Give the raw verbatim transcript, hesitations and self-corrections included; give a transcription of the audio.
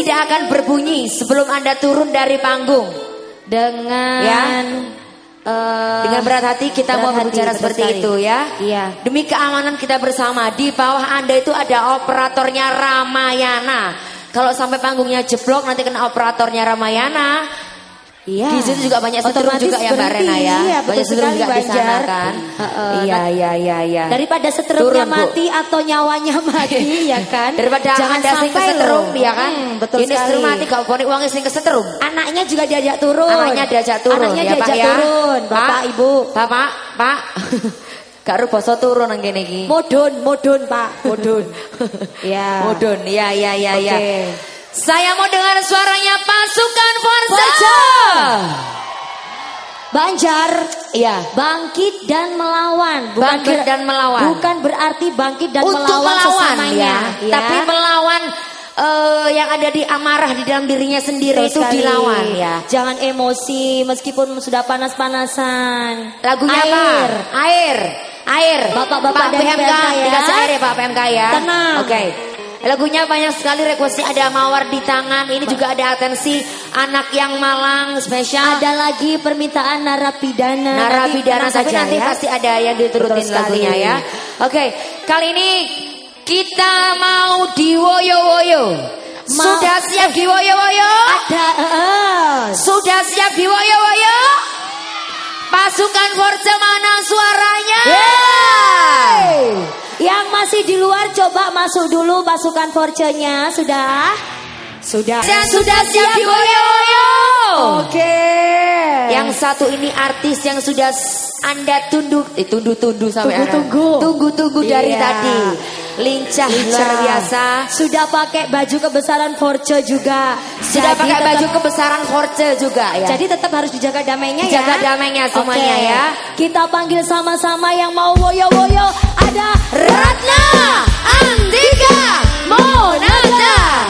tidak akan berbunyi sebelum Anda turun dari panggung. Dengan ya. Uh, Dengan berat hati kita mau berbicara seperti sekali. itu ya. Iya. Demi keamanan kita bersama, di bawah Anda itu ada operatornya Ramayana. Kalau sampai panggungnya jeblok nanti kena operatornya Ramayana. Iya. Di situ juga banyak setrum juga ya Mbak Rena ya. Iya, banyak setrum juga di sana kan. Uh, uh, iya iya iya iya. Daripada setrumnya mati atau nyawanya mati ya kan. Daripada jangan Anda sing kesetrum ya kan. Hmm, betul ini sekali. setrum mati gak poni uangnya sing kesetrum. Anaknya juga diajak turun. Anaknya diajak turun. Anaknya ya, diajak Pak, turun. Ya. Bapak, Pak, Ibu. Bapak, Pak. Gak ru basa turun nang kene iki. Modun, modun Pak, modun. Ya. Modun. Ya ya ya ya. Okay. Saya mau dengar suaranya pasukan Forza. Forza. Banjar, iya, bangkit dan melawan, bukan bangkit ber, dan melawan. Bukan berarti bangkit dan untuk melawan, melawan sesamanya, ya, ya. tapi melawan uh, yang ada di amarah di dalam dirinya sendiri. Betul itu sekali. Dilawan ya. Jangan emosi meskipun sudah panas-panasan. Lagunya air. apa? Air, air. Bapak-bapak dari P M K ya. Dikasih air ya Pak P M K ya. Tenang. Oke. Okay. Lagunya banyak sekali requestnya, ada mawar di tangan. Ini juga ada atensi anak yang malang spesial. Ada lagi permintaan narapidana. Narapidana nanti, saja tapi nanti ya. pasti ada yang diturutin lagunya ya. Oke, okay. Kali ini kita mau diwoyo-woyo. Ma Sudah siap diwoyo-woyo? Ada. Uh. Sudah siap diwoyo-woyo? Pasukan Forza mana suaranya? Yeay! Yang masih di luar coba masuk dulu pasukan Forza-nya. Sudah? Sudah. Dan sudah siap diwoyo-woyo. Oke. Yang satu ini artis yang sudah Anda tunduk, eh tunggu-tunggu sampai tunggu-tunggu. Tunggu-tunggu dari iya. tadi. Lincah, Lincah luar biasa. Sudah pakai baju kebesaran Forza juga. Sudah pakai tetap, baju kebesaran Forza juga ya. Jadi tetap harus dijaga damainya dijaga ya. Dijaga damainya semuanya okay. ya. Kita panggil sama-sama yang mau woyo-woyo. Ada Ratna Andika Monata.